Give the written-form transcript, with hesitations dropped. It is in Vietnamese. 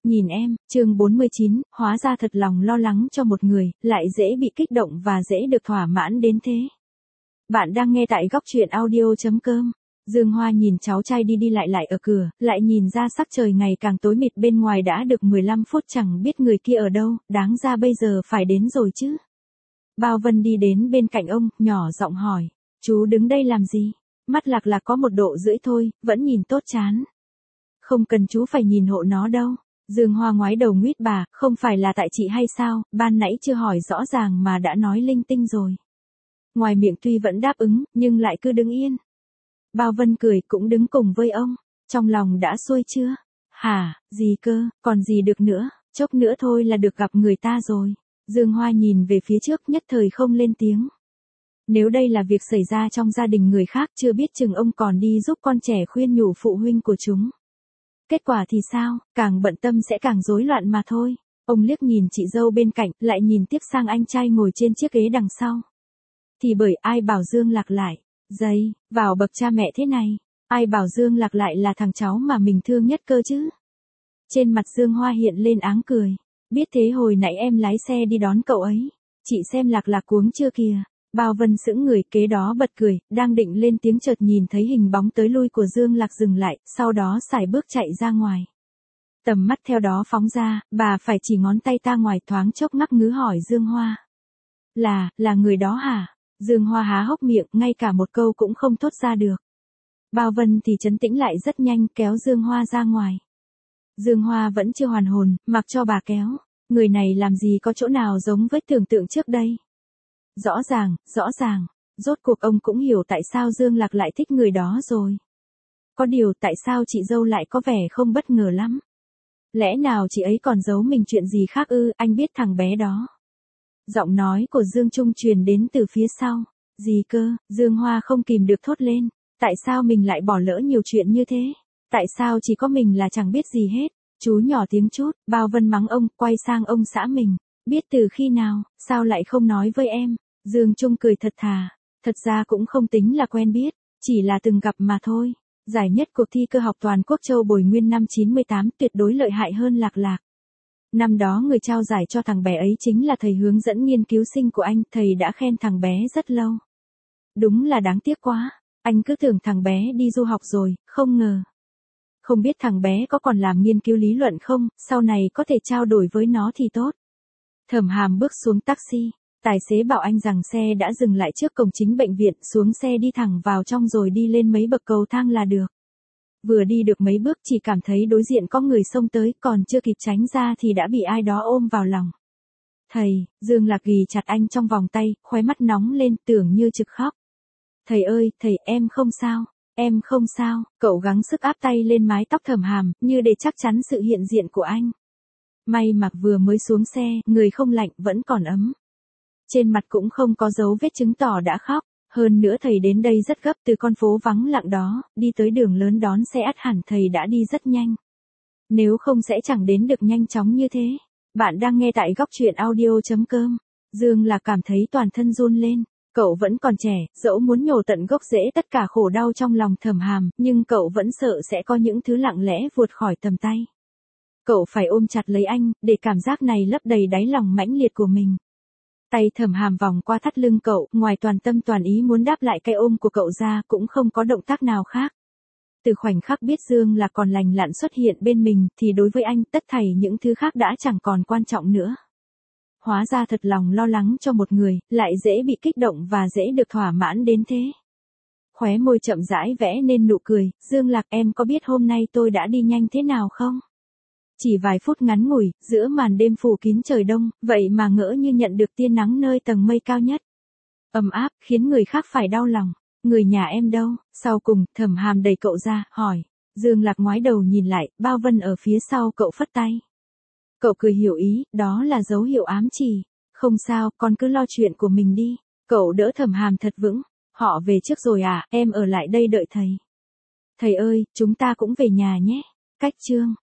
nhìn em, chương 49, hóa ra thật lòng lo lắng cho một người, lại dễ bị kích động và dễ được thỏa mãn đến thế. Bạn đang nghe tại góc truyện audio.com. Dương Hoa nhìn cháu trai đi đi lại ở cửa, lại nhìn ra sắc trời ngày càng tối mịt bên ngoài đã được 15 phút chẳng biết người kia ở đâu, đáng ra bây giờ phải đến rồi chứ. Bao Vân đi đến bên cạnh ông, nhỏ giọng hỏi, chú đứng đây làm gì? Mắt Lạc Lạc có 1,5 độ thôi, vẫn nhìn tốt chán. Không cần chú phải nhìn hộ nó đâu. Dương Hoa ngoái đầu nguyết bà, không phải là tại chị hay sao, ban nãy chưa hỏi rõ ràng mà đã nói linh tinh rồi. Ngoài miệng tuy vẫn đáp ứng, nhưng lại cứ đứng yên. Bao Vân cười cũng đứng cùng với ông, trong lòng đã xuôi chưa? Hả, gì cơ, còn gì được nữa, chốc nữa thôi là được gặp người ta rồi. Dương Hoa nhìn về phía trước nhất thời không lên tiếng. Nếu đây là việc xảy ra trong gia đình người khác chưa biết chừng ông còn đi giúp con trẻ khuyên nhủ phụ huynh của chúng. Kết quả thì sao, càng bận tâm sẽ càng rối loạn mà thôi. Ông liếc nhìn chị dâu bên cạnh, lại nhìn tiếp sang anh trai ngồi trên chiếc ghế đằng sau. Thì bởi ai bảo Dương Lạc lại, dây, vào bậc cha mẹ thế này, ai bảo Dương Lạc lại là thằng cháu mà mình thương nhất cơ chứ. Trên mặt Dương Hoa hiện lên áng cười, biết thế hồi nãy em lái xe đi đón cậu ấy, chị xem Lạc Lạc cuống chưa kìa. Bao Vân sững người kế đó bật cười, đang định lên tiếng chợt nhìn thấy hình bóng tới lui của Dương Lạc dừng lại, sau đó sải bước chạy ra ngoài. Tầm mắt theo đó phóng ra, bà phải chỉ ngón tay ta ngoài thoáng chốc ngắc ngứ hỏi Dương Hoa. Là người đó hả? Dương Hoa há hốc miệng, ngay cả một câu cũng không thốt ra được. Bao Vân thì trấn tĩnh lại rất nhanh kéo Dương Hoa ra ngoài. Dương Hoa vẫn chưa hoàn hồn, mặc cho bà kéo. Người này làm gì có chỗ nào giống với tưởng tượng trước đây. Rõ ràng, rốt cuộc ông cũng hiểu tại sao Dương Lạc lại thích người đó rồi. Có điều tại sao chị dâu lại có vẻ không bất ngờ lắm. Lẽ nào chị ấy còn giấu mình chuyện gì khác ư, anh biết thằng bé đó. Giọng nói của Dương Trung truyền đến từ phía sau. Gì cơ, Dương Hoa không kìm được thốt lên. Tại sao mình lại bỏ lỡ nhiều chuyện như thế? Tại sao chỉ có mình là chẳng biết gì hết? Chú nhỏ tiếng chút, Bao Vân mắng ông, quay sang ông xã mình. Biết từ khi nào, sao lại không nói với em? Dương Trung cười thật thà. Thật ra cũng không tính là quen biết, chỉ là từng gặp mà thôi. Giải nhất cuộc thi cơ học toàn quốc Châu Bồi Nguyên năm 98 tuyệt đối lợi hại hơn Lạc Lạc. Năm đó người trao giải cho thằng bé ấy chính là thầy hướng dẫn nghiên cứu sinh của anh, thầy đã khen thằng bé rất lâu. Đúng là đáng tiếc quá, anh cứ tưởng thằng bé đi du học rồi, không ngờ. Không biết thằng bé có còn làm nghiên cứu lý luận không, sau này có thể trao đổi với nó thì tốt. Thẩm Hàm bước xuống taxi, tài xế bảo anh rằng xe đã dừng lại trước cổng chính bệnh viện, xuống xe đi thẳng vào trong rồi đi lên mấy bậc cầu thang là được. Vừa đi được mấy bước chỉ cảm thấy đối diện có người xông tới, còn chưa kịp tránh ra thì đã bị ai đó ôm vào lòng. Thầy, Dương Lạc ghì chặt anh trong vòng tay, khóe mắt nóng lên tưởng như trực khóc. Thầy ơi, thầy, em không sao, cậu gắng sức áp tay lên mái tóc Thẩm Hàm, như để chắc chắn sự hiện diện của anh. May mà vừa mới xuống xe, người không lạnh, vẫn còn ấm. Trên mặt cũng không có dấu vết chứng tỏ đã khóc. Hơn nữa thầy đến đây rất gấp từ con phố vắng lặng đó, đi tới đường lớn đón xe ắt hẳn thầy đã đi rất nhanh. Nếu không sẽ chẳng đến được nhanh chóng như thế. Bạn đang nghe tại góc truyện audio.com. Dương Lạc cảm thấy toàn thân run lên. Cậu vẫn còn trẻ, dẫu muốn nhổ tận gốc rễ tất cả khổ đau trong lòng Thẩm Hàm, nhưng cậu vẫn sợ sẽ có những thứ lặng lẽ vụt khỏi tầm tay. Cậu phải ôm chặt lấy anh, để cảm giác này lấp đầy đáy lòng mãnh liệt của mình. Tay Thẩm Hàm vòng qua thắt lưng cậu, ngoài toàn tâm toàn ý muốn đáp lại cái ôm của cậu ra, cũng không có động tác nào khác. Từ khoảnh khắc biết Dương là còn lành lặn xuất hiện bên mình, thì đối với anh, tất thảy những thứ khác đã chẳng còn quan trọng nữa. Hóa ra thật lòng lo lắng cho một người, lại dễ bị kích động và dễ được thỏa mãn đến thế. Khóe môi chậm rãi vẽ nên nụ cười, Dương Lạc, em có biết hôm nay tôi đã đi nhanh thế nào không? Chỉ vài phút ngắn ngủi, giữa màn đêm phủ kín trời đông, vậy mà ngỡ như nhận được tia nắng nơi tầng mây cao nhất. Ấm áp, khiến người khác phải đau lòng. Người nhà em đâu? Sau cùng, Thẩm Hàm đẩy cậu ra, hỏi. Dương Lạc ngoái đầu nhìn lại, Bao Vân ở phía sau cậu phất tay. Cậu cười hiểu ý, đó là dấu hiệu ám chỉ. Không sao, con cứ lo chuyện của mình đi. Cậu đỡ Thẩm Hàm thật vững. Họ về trước rồi à, em ở lại đây đợi thầy. Thầy ơi, chúng ta cũng về nhà nhé. Cách chương.